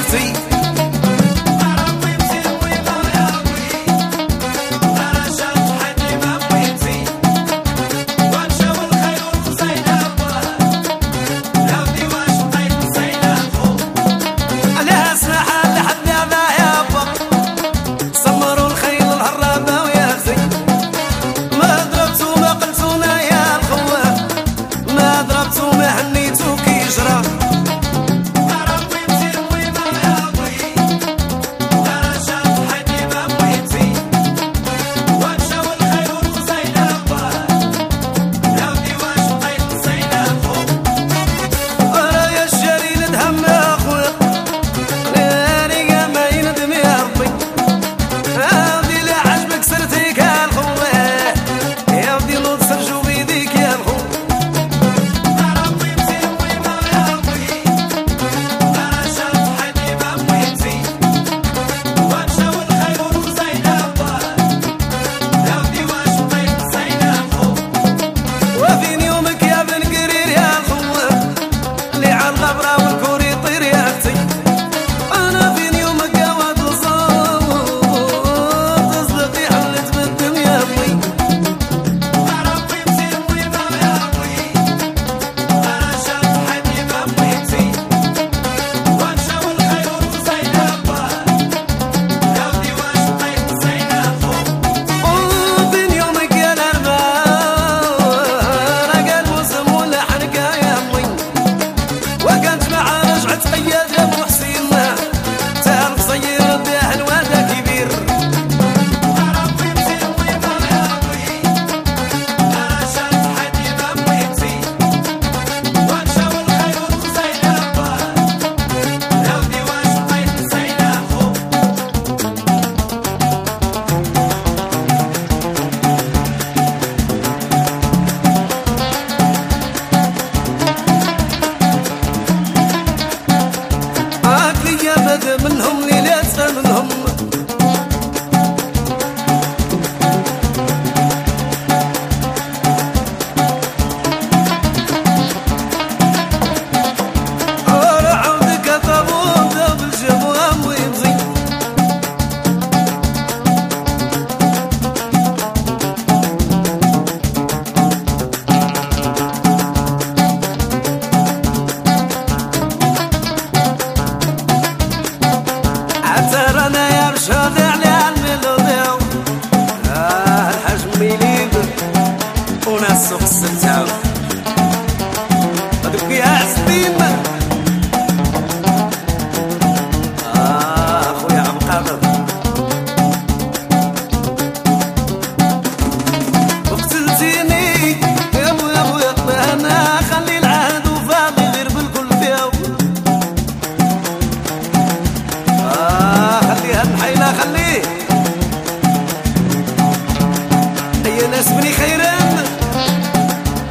اختي منهم ليلات منهم عودك طابون بالجمام ويمضي وناس السلسال هذوك يا عزبين خويا عم قادر وقتلتيني يا بويا انا خلي العهد وفاضي غير بالكل فيها خليها المحيلة خليه يا ناس بني خيران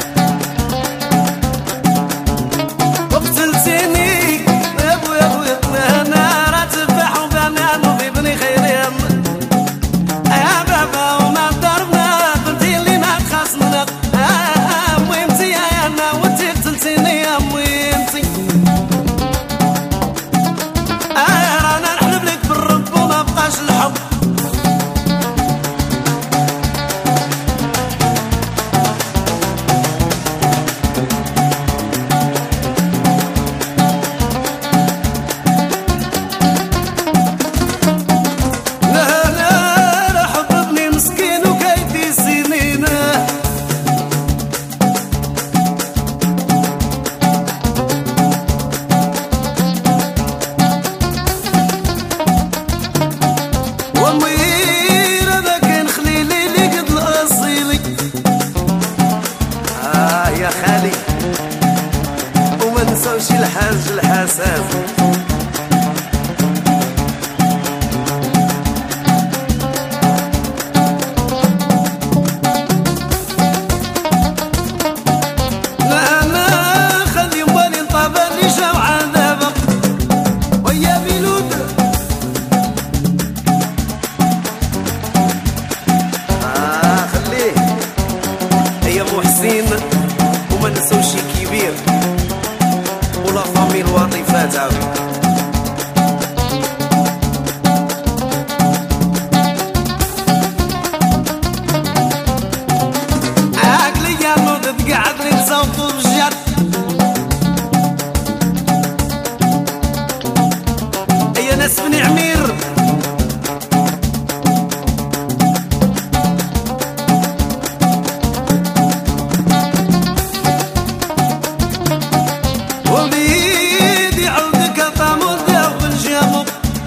ناس بني عمير وليدي عودك طامور داخل الجامو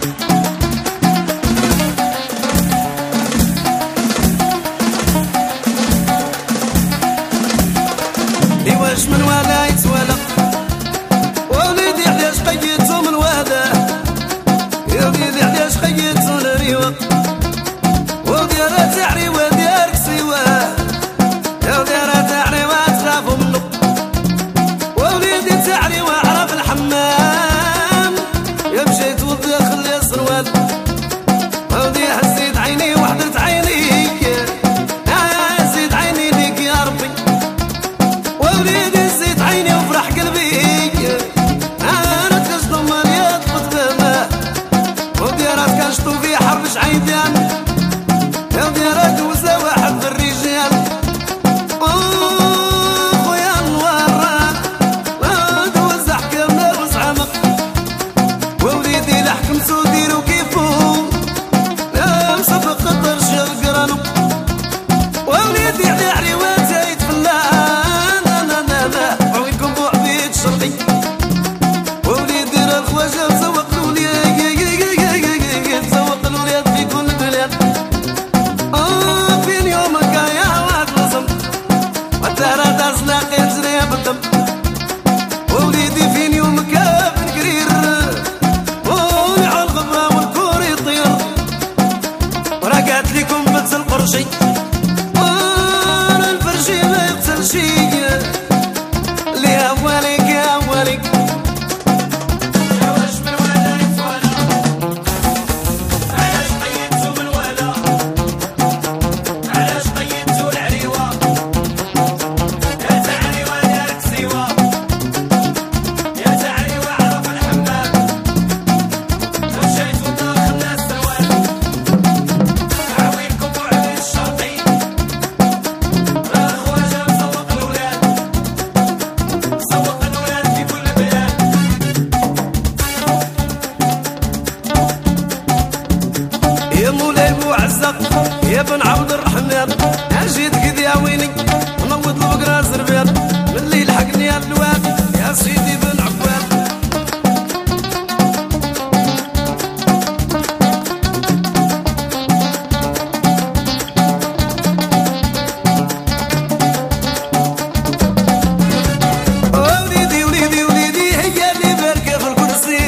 واش من ولا يتولى وليدي علاش قيدتو من وهذا يا وليدي علاش قيدتو الريوة وديرها تاع ريوة ديالك سواه يا وديرها تاع ريوة تخافو منو وليدي تاع ريوة عرف الحمام يا مشيت وداخل يا سروال ودي حسيت عيني وحدت عيني زيد عيني ليك يا ربي وليدي زيد عيني وفرح قلبي انا تكشطو مليات قدامه وديرات كنشطو في حرب شعيدان يا وديرات دوزة واحد في الرجال خويا نوران دوز حكمنا وزعمق ووليدي لحكم سوديرو كيفو لا مصفق قدر شغل قرانو ووليدي على عريوات زايد فلان عوينكم بو عبيد شرقي ووليدي راه الخواجه مسوق الوليد مسوق الوليد في كل بلاد فين يومك يا واد لصم والدهرة داز لاقي تجري بالدم ووليدي فين يومك بن قرير ولعو الغبرة والكور يطير وراه قالت ليكم بنت القرشي وانا الفرشي ما يقتل شي يا مولاي بو عزق يا بن عبد الرحمن اجيت كذا يا ويني نوض البقرة زربان من اللي لحقني الواد يا سيدي بن عباد وليدي وليدي وليدي هي اللي باركة في الكرسي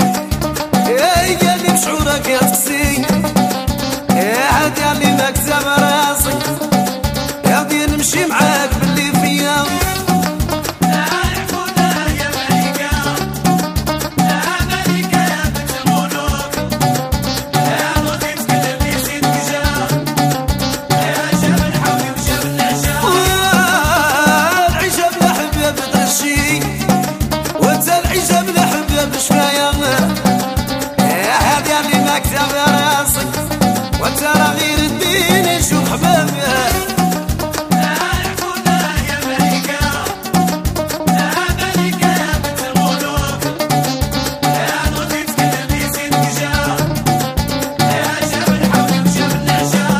هي اللي بشعورك يا تقسي يا اللي مكتب راسي يا ودي نمشي معاك باللي فيا لا يحفظنا يا ملكة يا ملكة يا بنت الملوك يا بغي تكلمني زيدك جا يا جبل حولي وجبل العشاء العيشة بلا حب يا بترشي وانت العيشة بلا حب يا بشفايا يا هادي اللي مكتب راسي وترى غير الدين شوف حبابها لا يحفظنا يا ملكة يا ملكة يا بنت الملوك يا بغي تكلمني زيدك جا يا جبل حولي وجبل العشاء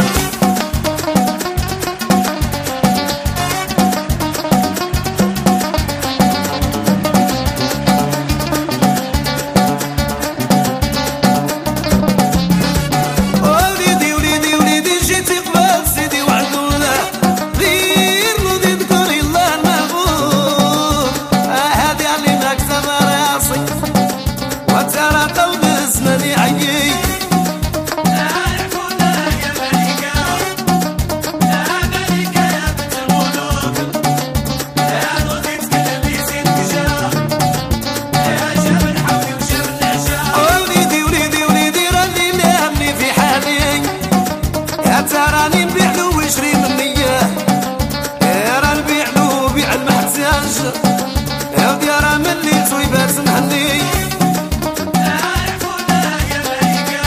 تراني نبيع له ويشري مني راه نبيع له بيع المحتاج يا ودي راه من اللي تويبات محني لا يحفظنا يا ملكة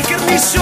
كرنيشو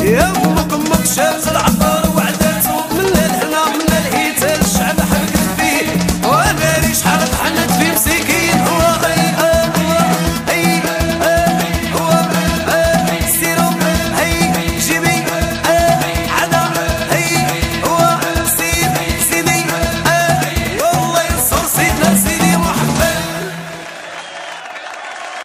يا مقمق شاز العطار